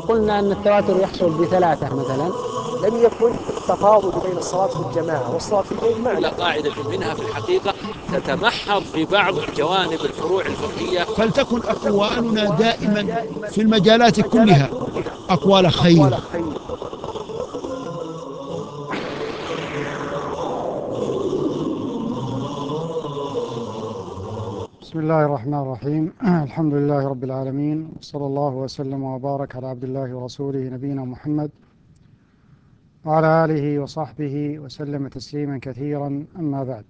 قلنا أن التواتر يحصل بثلاثة مثلا. لم يكن التفاضل بين الصلاة في الجماعة والصلاة في البيت إلى معنى. قاعدة منها في الحقيقة تتمحض في بعض جوانب الفروع الفقهية. فلتكن أقوالنا دائما في المجالات كلها أقوال خير. بسم الله الرحمن الرحيم. الحمد لله رب العالمين، وصلى الله وسلم وبارك على عبد الله ورسوله نبينا محمد وعلى آله وصحبه وسلم تسليما كثيرا. أما بعد،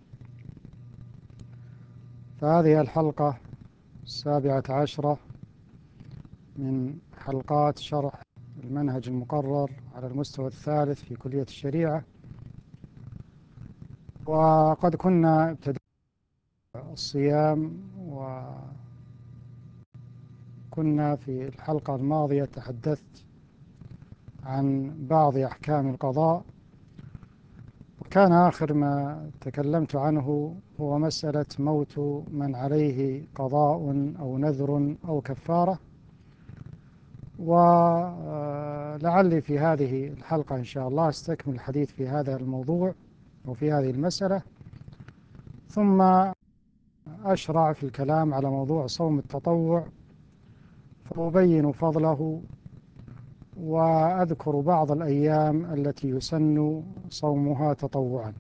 فهذه الحلقة 17 من حلقات شرح المنهج المقرر على المستوى الثالث في كلية الشريعة. وقد كنا ابتدأنا الصيام، وكنا في الحلقة الماضية تحدثت عن بعض أحكام القضاء، وكان آخر ما تكلمت عنه هو مسألة موت من عليه قضاء أو نذر أو كفارة. ولعلي في هذه الحلقة إن شاء الله أستكمل الحديث في هذا الموضوع وفي هذه المسألة، ثم أشرع في الكلام على موضوع صوم التطوع، فأبين فضله وأذكر بعض الأيام التي يسن صومها تطوعا.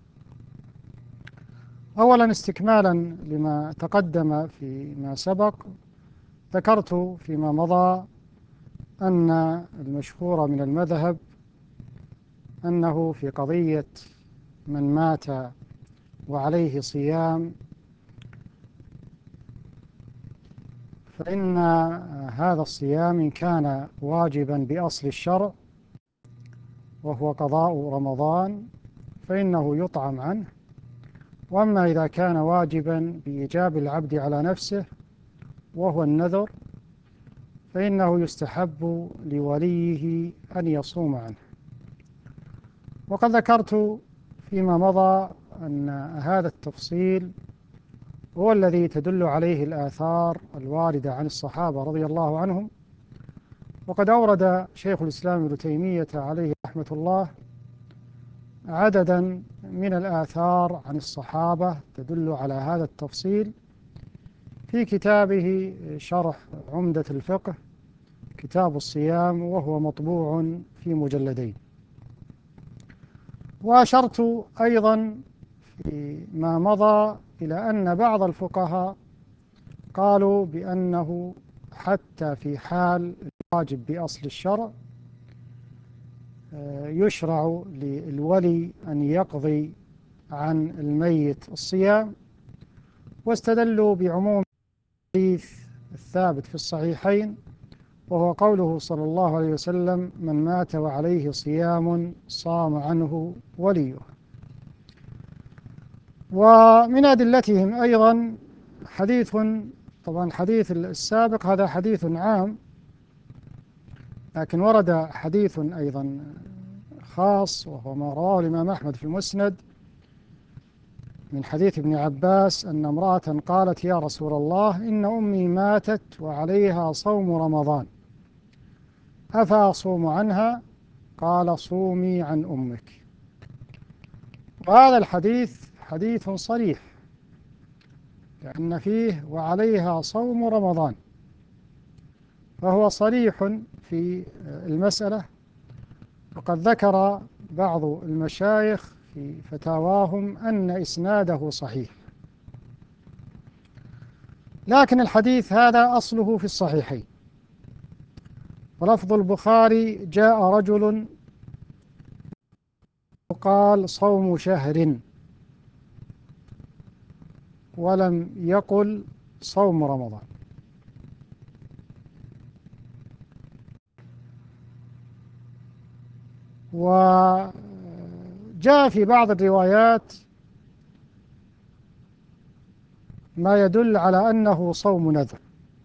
أولا، استكمالا لما تقدم فيما سبق، ذكرت فيما مضى أن المشهور من المذهب أنه في قضية من مات وعليه صيام، فإن هذا الصيام إن كان واجبا بأصل الشرع وهو قضاء رمضان فإنه يطعم عنه، وأما إذا كان واجبا بإيجاب العبد على نفسه وهو النذر فإنه يستحب لوليه أن يصوم عنه. وقد ذكرت فيما مضى أن هذا التفصيل هو الذي تدل عليه الآثار الواردة عن الصحابة رضي الله عنهم. وقد أورد شيخ الإسلام ابن تيمية عليه رحمة الله عددا من الآثار عن الصحابة تدل على هذا التفصيل في كتابه شرح عمدة الفقه، كتاب الصيام، وهو مطبوع في مجلدين. وأشرت أيضا فيما مضى إلى أن بعض الفقهاء قالوا بأنه حتى في حال الواجب بأصل الشرع يشرع للولي أن يقضي عن الميت الصيام، واستدلوا بعموم الحديث الثابت في الصحيحين، وهو قوله صلى الله عليه وسلم: من مات وعليه صيام صام عنه وليه. ومن أدلتهم أيضا حديث، طبعا الحديث السابق هذا حديث عام، لكن ورد حديث أيضا خاص وهو ما رواه الإمام أحمد في المسند من حديث ابن عباس أن امرأة قالت: يا رسول الله، إن أمي ماتت وعليها صوم رمضان، أفأصوم عنها؟ قال: صومي عن أمك. وهذا الحديث حديث صريح، لأن فيه وعليها صوم رمضان، فهو صريح في المسألة. وقد ذكر بعض المشايخ في فتاواهم أن إسناده صحيح، لكن الحديث هذا أصله في الصحيحين. ولفظ البخاري: جاء رجل وقال صوم شهر، ولم يقل صوم رمضان. وجاء في بعض الروايات ما يدل على أنه صوم نذر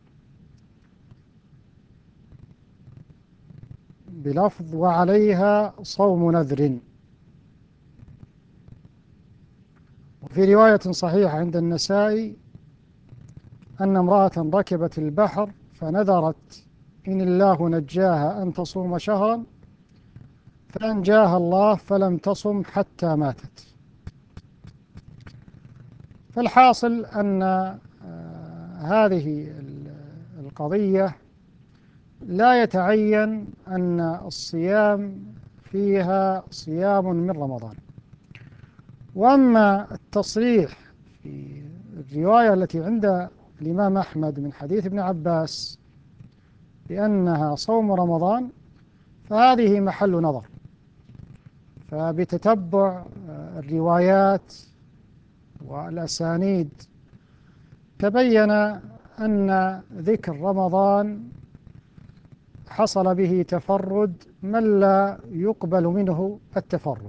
بلفظ وعليها صوم نذر. وفي رواية صحيحة عند النسائي أن امرأة ركبت البحر فنذرت إن الله نجاها أن تصوم شهرا فأنجاها الله فلم تصم حتى ماتت. فالحاصل أن هذه القضية لا يتعين أن الصيام فيها صيام من رمضان. وأما التصريح في الرواية التي عند الإمام أحمد من حديث ابن عباس بأنها صوم رمضان فهذه محل نظر. فبتتبع الروايات والأسانيد تبين أن ذكر رمضان حصل به تفرد من لا يقبل منه التفرد،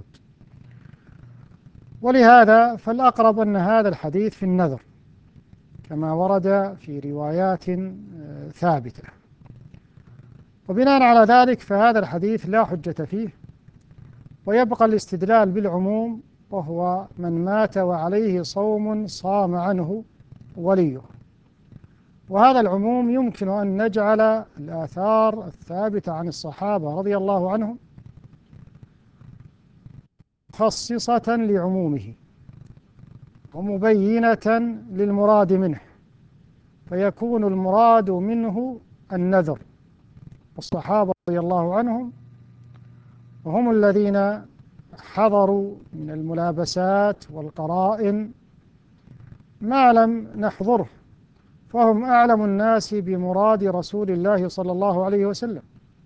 ولهذا فالأقرب أن هذا الحديث في النذر كما ورد في روايات ثابتة. وبناء على ذلك فهذا الحديث لا حجة فيه، ويبقى الاستدلال بالعموم وهو من مات وعليه صوم صام عنه وليه. وهذا العموم يمكن أن نجعل الآثار الثابتة عن الصحابة رضي الله عنهم مخصصة لعمومه ومبينة للمراد منه، فيكون المراد منه النذر. والصحابة رضي الله عنهم وهم الذين حضروا من الملابسات والقرائن ما لم نحضره، فهم أعلم الناس بمراد رسول الله صلى الله عليه وسلم.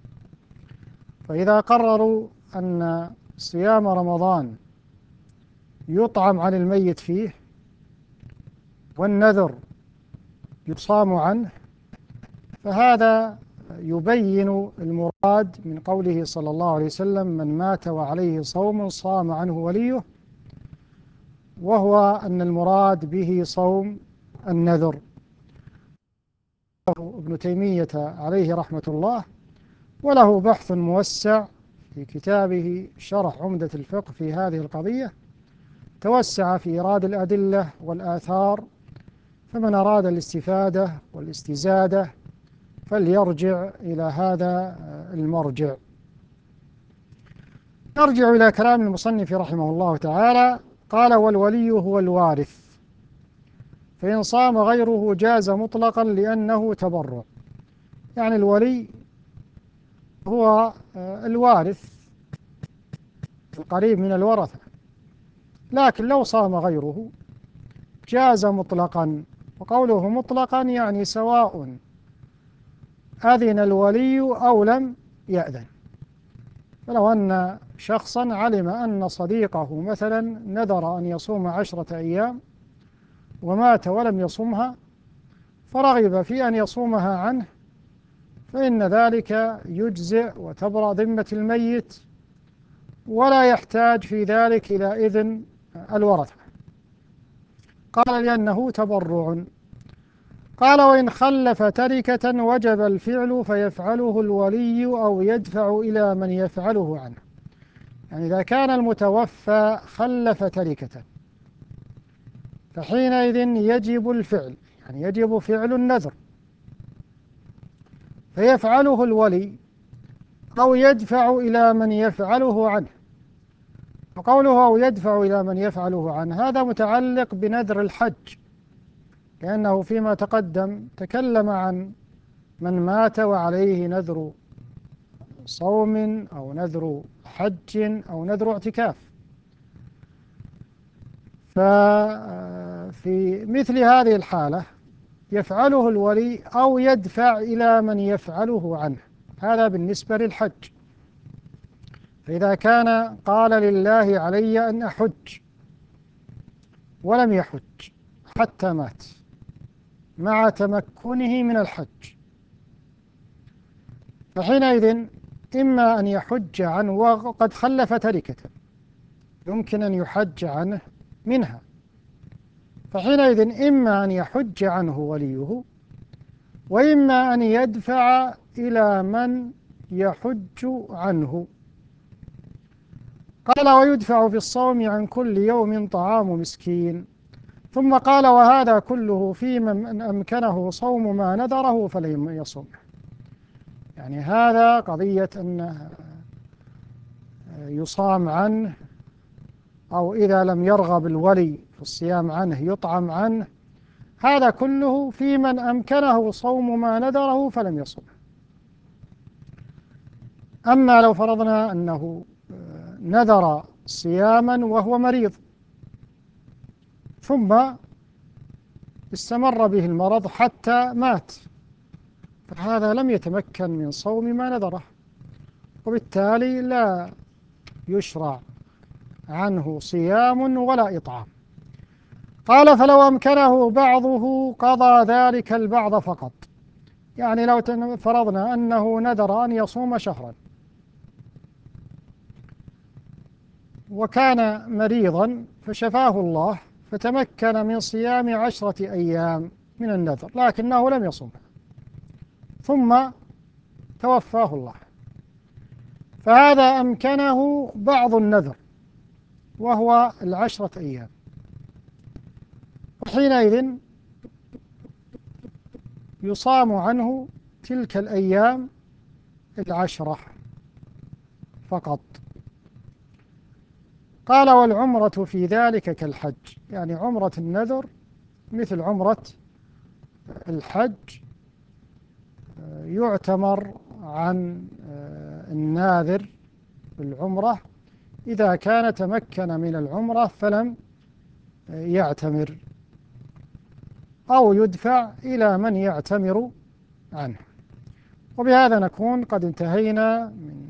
فإذا قرروا أن صيام رمضان يطعم عن الميت فيه والنذر يصام عنه، فهذا يبين المراد من قوله صلى الله عليه وسلم من مات وعليه صوم صام عنه وليه، وهو أن المراد به صوم النذر. ابن تيمية عليه رحمة الله وله بحث موسع في كتابه شرح عمدة الفقه في هذه القضية، توسع في إيراد الأدلة والآثار، فمن أراد الاستفادة والاستزادة فليرجع إلى هذا المرجع. نرجع إلى كلام المصنف رحمه الله تعالى. قال: والولي هو الوارث، فإن صام غيره جاز مطلقا لأنه تبرع. يعني الولي هو الوارث القريب من الورثة، لكن لو صام غيره جاز مطلقا. وقوله مطلقا يعني سواء أذن الولي أو لم يأذن. فلو أن شخصا علم أن صديقه مثلا نذر أن يصوم 10 أيام ومات ولم يصمها، فرغب في أن يصومها عنه، فإن ذلك يجزئ وتبرأ ذمة الميت، ولا يحتاج في ذلك إلى إذن الورثة. قال: لأنه تبرع. قال: وإن خلف تركة وجب الفعل فيفعله الولي أو يدفع إلى من يفعله عنه. يعني إذا كان المتوفى خلف تركة فحينئذ يجب الفعل، يعني يجب فعل النذر، فيفعله الولي أو يدفع إلى من يفعله عنه. وقوله أو يدفع إلى من يفعله عنه هذا متعلق بنذر الحج، لأنه فيما تقدم تكلم عن من مات وعليه نذر صوم أو نذر حج أو نذر اعتكاف. ففي مثل هذه الحالة يفعله الولي أو يدفع إلى من يفعله عنه. هذا بالنسبة للحج. فإذا كان قال لله علي أن أحج ولم يحج حتى مات مع تمكنه من الحج، فحينئذ إما أن يحج عنه، وقد خلف تركة يمكن أن يحج عنه منها، فحينئذ إما أن يحج عنه وليه، وإما أن يدفع إلى من يحج عنه. قال: ويدفع في الصوم عن كل يوم طعام مسكين. ثم قال: وهذا كله في من أمكنه صوم ما نذره فلم يصم. يعني هذا قضية أنه يصام عنه، أو إذا لم يرغب الولي في الصيام عنه يطعم عنه، هذا كله في من أمكنه صوم ما نذره فلم يصم. أما لو فرضنا أنه نذر صياما وهو مريض ثم استمر به المرض حتى مات، فهذا لم يتمكن من صوم ما نذره، وبالتالي لا يشرع عنه صيام ولا إطعام. قال: فلو أمكنه بعضه قضى ذلك البعض فقط. يعني لو فرضنا أنه نذر أن يصوم شهرا وكان مريضا فشفاه الله فتمكن من صيام 10 أيام من النذر لكنه لم يصم ثم توفاه الله، فهذا أمكنه بعض النذر وهو 10 أيام، وحينئذ يصام عنه تلك الأيام 10 فقط. قال: والعمرة في ذلك كالحج. يعني عمرة النذر مثل عمرة الحج، يعتمر عن الناذر بالعمرة إذا كان تمكن من العمرة فلم يعتمر، أو يدفع إلى من يعتمر عنه. وبهذا نكون قد انتهينا من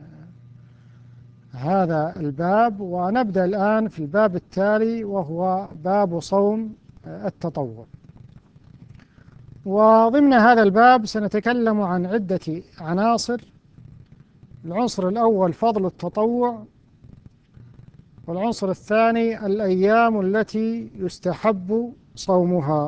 هذا الباب، ونبدأ الآن في الباب التالي وهو باب صوم التطوع. وضمن هذا الباب سنتكلم عن عدة عناصر. العنصر الأول فضل التطوع، والعنصر الثاني الأيام التي يستحب صومها.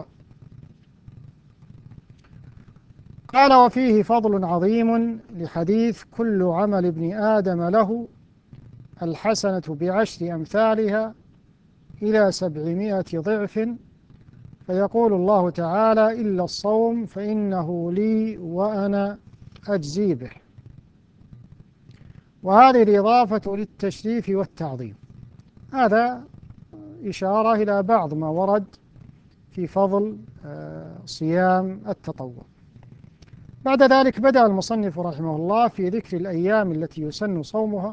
قال: وفيه فضل عظيم لحديث كل عمل ابن آدم له الحسنة ب10 أمثالها إلى 700 ضعف، فيقول الله تعالى: إلا الصوم فإنه لي وأنا أجزي به. وهذه الإضافة للتشريف والتعظيم. هذا إشارة إلى بعض ما ورد في فضل صيام التطوع. بعد ذلك بدأ المصنف رحمه الله في ذكر الأيام التي يسن صومها،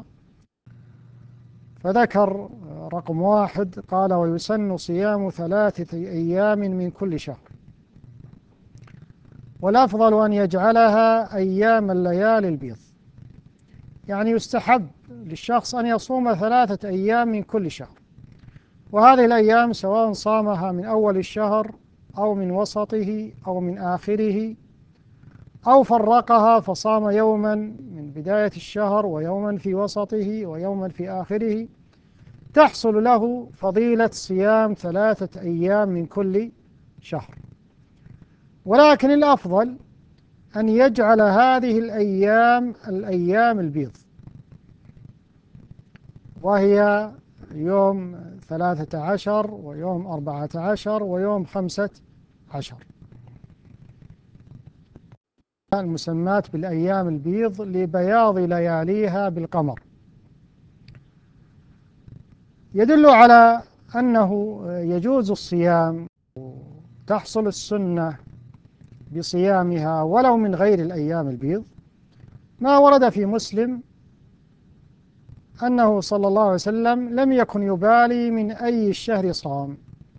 فذكر رقم 1 قال: ويسن صيام 3 أيام من كل شهر، والأفضل أن يجعلها أيام الليالي البيض. يعني يستحب للشخص أن يصوم 3 أيام من كل شهر، وهذه الأيام سواء صامها من أول الشهر أو من وسطه أو من آخره، أو فرقها فصام يوما من بداية الشهر ويوما في وسطه ويوما في آخره، تحصل له فضيلة صيام 3 أيام من كل شهر. ولكن الأفضل أن يجعل هذه الأيام البيض، وهي يوم 13 ويوم 14 ويوم 15، المسمات بالأيام البيض لبياض لياليها بالقمر. يدل على أنه يجوز الصيام، تحصل السنة بصيامها ولو من غير الأيام البيض، ما ورد في مسلم أنه صلى الله عليه وسلم لم يكن يبالي من أي الشهر صام،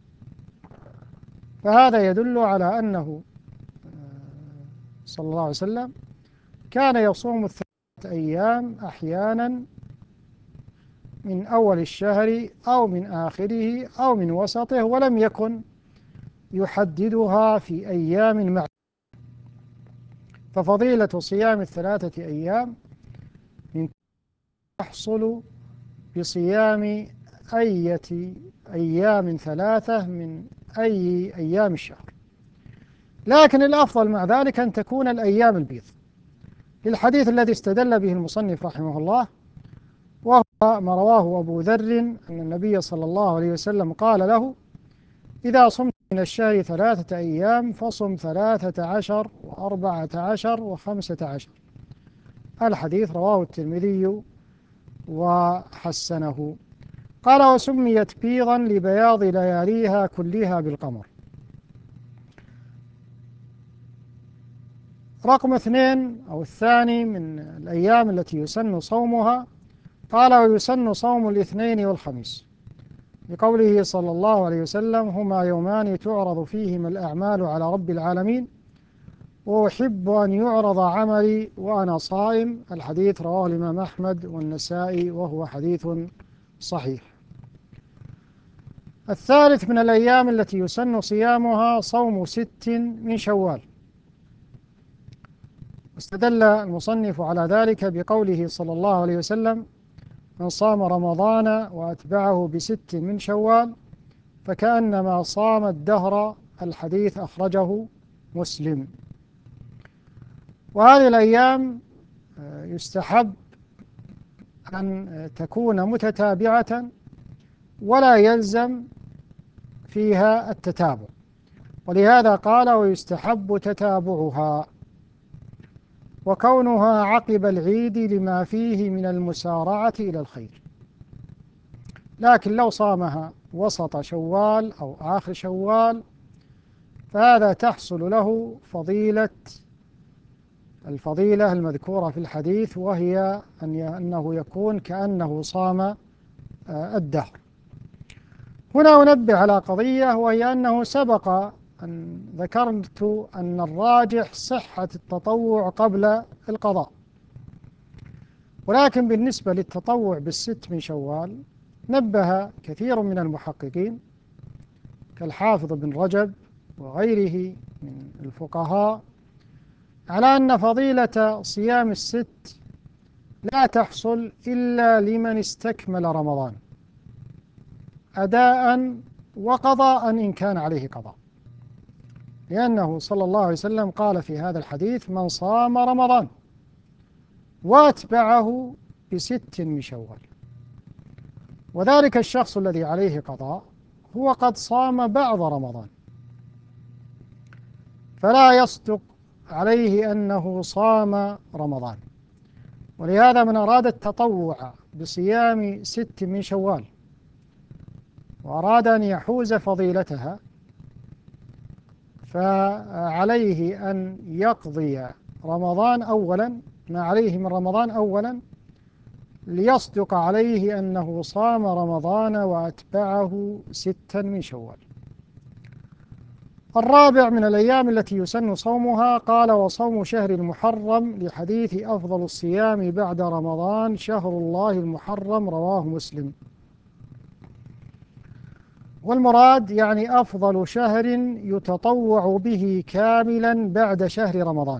فهذا يدل على أنه صلى الله عليه وسلم كان يصوم 3 أيام أحيانا من أول الشهر أو من آخره أو من وسطه، ولم يكن يحددها في أيام معينة. ففضيلة صيام 3 أيام من تحصل بصيام أية أيام 3 من أي أيام الشهر. لكن الأفضل مع ذلك أن تكون الأيام البيض، للحديث الذي استدل به المصنف رحمه الله، وهو ما رواه أبو ذر أن النبي صلى الله عليه وسلم قال له: إذا صمت من الشهر 3 أيام فصم 13 و14 و15. الحديث رواه الترمذي وحسنه. قال: وسميت بيضا لبياض لياليها كلها بالقمر. رقم 2 أو الثاني من الأيام التي يسن صومها، قال: ويسن صوم الاثنين والخميس، بقوله صلى الله عليه وسلم: هما يومان تعرض فيهما الأعمال على رب العالمين، وأحب أن يعرض عملي وأنا صائم. الحديث رواه الإمام أحمد والنسائي وهو حديث صحيح. الثالث من الأيام التي يسن صيامها صوم 6 من شوال، واستدل المصنف على ذلك بقوله صلى الله عليه وسلم: من صام رمضان وأتبعه ب6 من شوال فكأنما صام الدهر. الحديث أخرجه مسلم. وهذه الأيام يستحب أن تكون متتابعة ولا يلزم فيها التتابع، ولهذا قال: ويستحب تتابعها، وكونها عقب العيد لما فيه من المسارعة إلى الخير. لكن لو صامها وسط شوال أو آخر شوال فهذا تحصل له الفضيلة المذكورة في الحديث، وهي أنه يكون كأنه صام الدهر. هنا أنبه على قضية، وهي أنه سبق أن ذكرت أن الراجح صحة التطوع قبل القضاء، ولكن بالنسبة للتطوع ب6 من شوال نبه كثير من المحققين كالحافظ بن رجب وغيره من الفقهاء على أن فضيلة صيام ال6 لا تحصل إلا لمن استكمل رمضان أداء وقضاء إن كان عليه قضاء، لأنه صلى الله عليه وسلم قال في هذا الحديث: من صام رمضان واتبعه ب6 من شوال. وذلك الشخص الذي عليه قضاء هو قد صام بعض رمضان، فلا يصدق عليه أنه صام رمضان. ولهذا من أراد التطوع بصيام 6 من شوال وأراد أن يحوز فضيلتها فعليه أن يقضي رمضان أولا، ما عليه من رمضان أولا، ليصدق عليه أنه صام رمضان وأتبعه 6 من شوال. الرابع من الأيام التي يسن صومها، قال: وصوم شهر المحرم، لحديث أفضل الصيام بعد رمضان شهر الله المحرم، رواه مسلم. والمراد يعني أفضل شهر يتطوع به كاملا بعد شهر رمضان.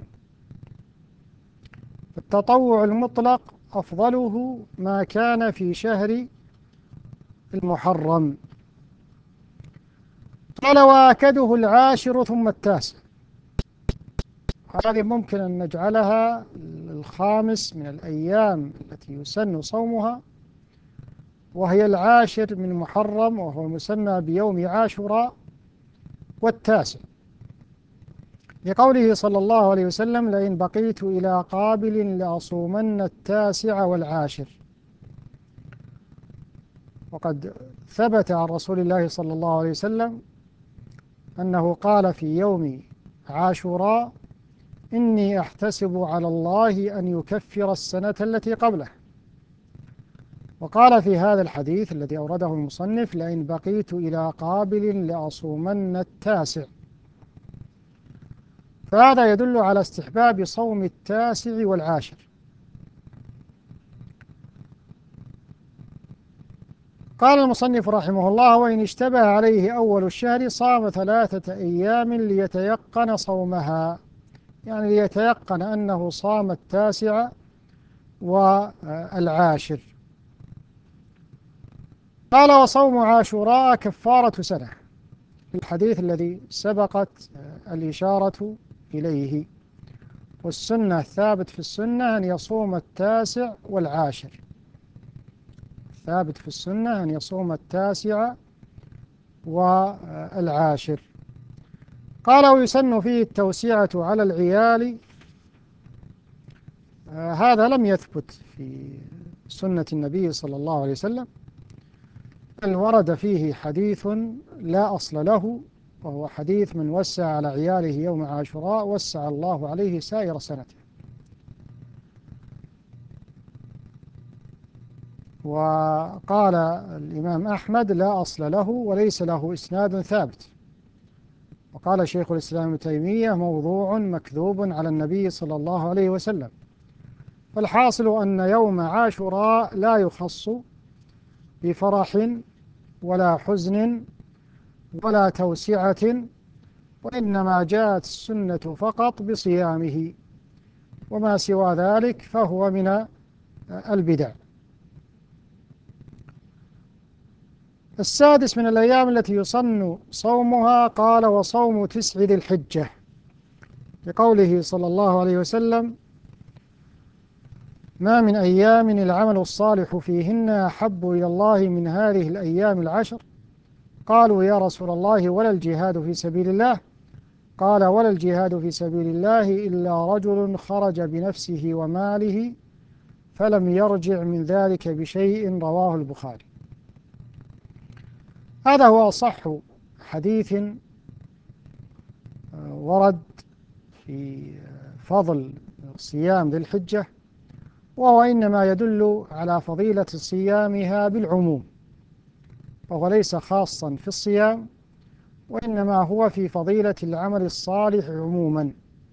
التطوع المطلق أفضله ما كان في شهر المحرم. قال: وآكده العاشر ثم التاسع. هذه ممكن أن نجعلها الخامس من الأيام التي يسن صومها، وهي العاشر من محرم، وهو مسمى بيوم عاشوراء، والتاسع، لقوله صلى الله عليه وسلم: لئن بقيت إلى قابل لأصومن التاسع والعاشر. وقد ثبت عن رسول الله صلى الله عليه وسلم أنه قال في يوم عاشوراء: إني أحتسب على الله أن يكفر السنة التي قبله. وقال في هذا الحديث الذي أورده المصنف: لئن بقيت إلى قابل لأصومن التاسع. فهذا يدل على استحباب صوم التاسع والعاشر. قال المصنف رحمه الله: وإن اشتبه عليه أول الشهر صام 3 أيام ليتيقن صومها، يعني ليتيقن أنه صام التاسع والعاشر. قال: وصوم عاشوراء كفارة سنة، الحديث الذي سبقت الإشارة إليه. والسنة الثابت في السنة أن يصوم التاسع والعاشر، ثابت في السنة أن يصوم التاسع والعاشر. قال: ويسن فيه التوسعة على العيال هذا لم يثبت في سنة النبي صلى الله عليه وسلم، بل ورد فيه حديث لا أصل له، وهو حديث من وسع على عياله يوم عاشوراء وسع الله عليه سائر سنته. وقال الإمام أحمد لا أصل له وليس له إسناد ثابت. وقال شيخ الإسلام ابن تيمية موضوع مكذوب على النبي صلى الله عليه وسلم. فالحاصل أن يوم عاشوراء لا يخص بفرح ولا حزن ولا توسعة، وإنما جاءت السنة فقط بصيامه، وما سوى ذلك فهو من البدع. السادس من الأيام التي يسن صومها قال وصوم 9 ذي الحجة، لقوله صلى الله عليه وسلم ما من أيام العمل الصالح فيهن أحب إلى الله من هذه الأيام العشر. قالوا يا رسول الله ولا الجهاد في سبيل الله؟ قال ولا الجهاد في سبيل الله إلا رجل خرج بنفسه وماله فلم يرجع من ذلك بشيء، رواه البخاري. هذا هو أصح حديث ورد في فضل صيام ذي الحجة، وهو إنما يدل على فضيلة صيامها بالعموم، وهو ليس خاصا في الصيام، وإنما هو في فضيلة العمل الصالح عموما.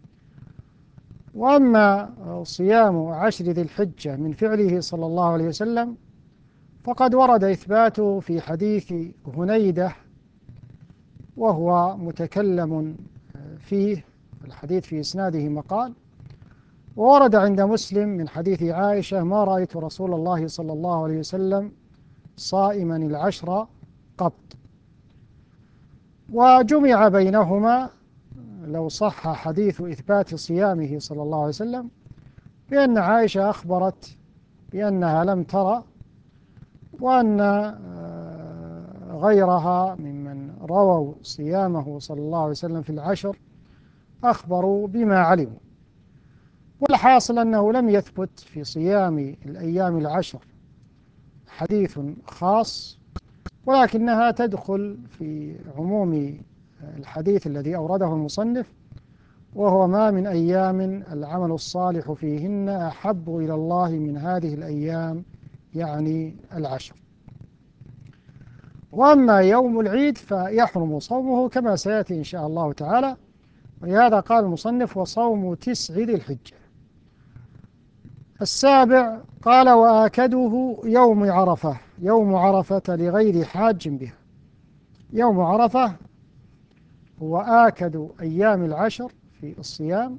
وأما صيام 10 ذي الحجة من فعله صلى الله عليه وسلم فقد ورد إثباته في حديث هنيدة، وهو متكلم فيه، الحديث في إسناده مقال. وورد عند مسلم من حديث عائشة ما رأيت رسول الله صلى الله عليه وسلم صائما العشر قط. وجمع بينهما لو صح حديث إثبات صيامه صلى الله عليه وسلم بأن عائشة أخبرت بأنها لم ترى، وأن غيرها ممن رووا صيامه صلى الله عليه وسلم في العشر أخبروا بما علموا. والحاصل أنه لم يثبت في صيام الأيام العشر حديث خاص، ولكنها تدخل في عموم الحديث الذي أورده المصنف، وهو ما من أيام العمل الصالح فيهن أحب إلى الله من هذه الأيام، يعني العشر. وأما يوم العيد فيحرم صومه كما سيأتي إن شاء الله تعالى، ولهذا قال المصنف وصوم 9 ذي الحجة. السابع قال وآكده يوم عرفة، يوم عرفة لغير حاج بها. يوم عرفة هو آكد أيام العشر في الصيام،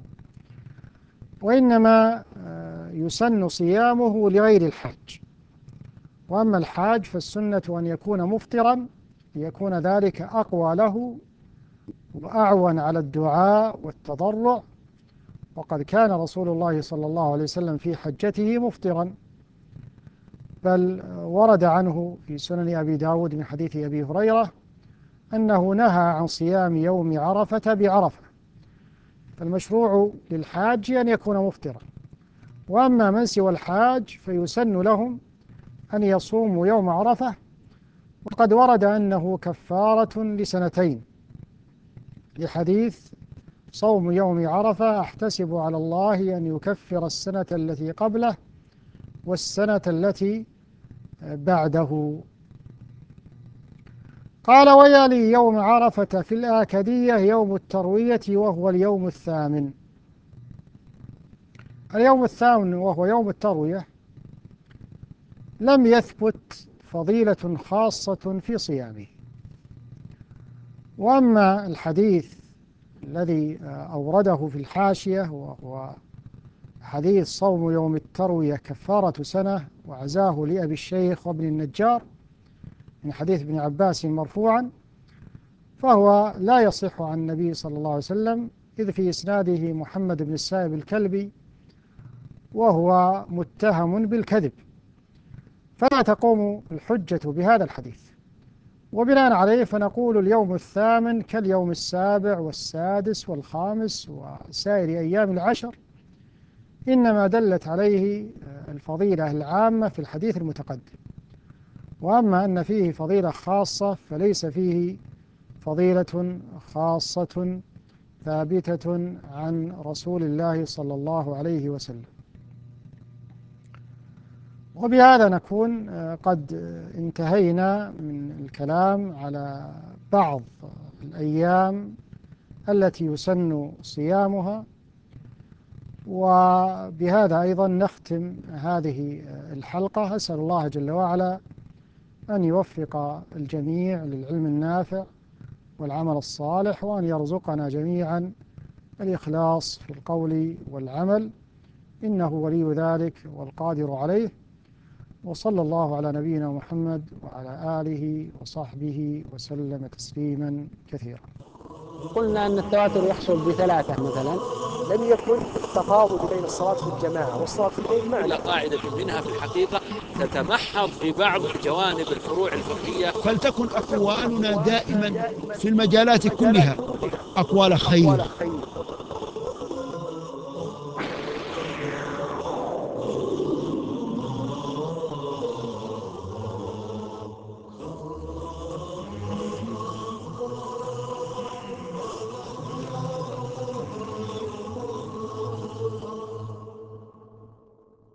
وإنما يسن صيامه لغير الحاج. وأما الحاج فالسنة أن يكون مفطرا ليكون ذلك أقوى له وأعون على الدعاء والتضرع، وقد كان رسول الله صلى الله عليه وسلم في حجته مفطرا، بل ورد عنه في سنن أبي داود من حديث أبي هريرة أنه نهى عن صيام يوم عرفة بعرفة. فالمشروع للحاج أن يكون مفطرا، وأما من سوى الحاج فيسن لهم أن يصوموا يوم عرفة، وقد ورد أنه كفارة لسنتين، لحديث صوم يوم عرفة أحتسب على الله أن يكفر السنة التي قبله والسنة التي بعده. قال ويلي يوم عرفة في الآكدية يوم التروية وهو اليوم الثامن. اليوم الثامن وهو يوم التروية لم يثبت فضيلة خاصة في صيامه. وأما الحديث الذي أورده في الحاشية وهو حديث صوم يوم التروية كفارة سنة وعزاه لأبي الشيخ وابن النجار من حديث ابن عباس مرفوعا، فهو لا يصح عن النبي صلى الله عليه وسلم، إذ في إسناده محمد بن السائب الكلبي وهو متهم بالكذب، فلا تقوم الحجة بهذا الحديث. وبناء عليه فنقول اليوم الثامن كاليوم السابع والسادس والخامس وسائر أيام العشر، إنما دلت عليه الفضيلة العامة في الحديث المتقدم. وأما أن فيه فضيلة خاصة فليس فيه فضيلة خاصة ثابتة عن رسول الله صلى الله عليه وسلم. وبهذا نكون قد انتهينا من الكلام على بعض الأيام التي يسن صيامها، وبهذا أيضا نختم هذه الحلقة. أسأل الله جل وعلا أن يوفق الجميع للعلم النافع والعمل الصالح، وأن يرزقنا جميعا الإخلاص في القول والعمل، إنه ولي ذلك والقادر عليه. وصلى الله على نبينا محمد وعلى آله وصحبه وسلم تسليما كثيرا. قلنا أن التواتر يحصل بثلاثة مثلا. لم يكن التفاضل بين الصلاة في الجماعة والصلاة في البيت إلى معنى. قاعدة منها في الحقيقة تتمحض في بعض جوانب الفروع الفقهية. فلتكن أقوالنا دائما في المجالات كلها أقوال خير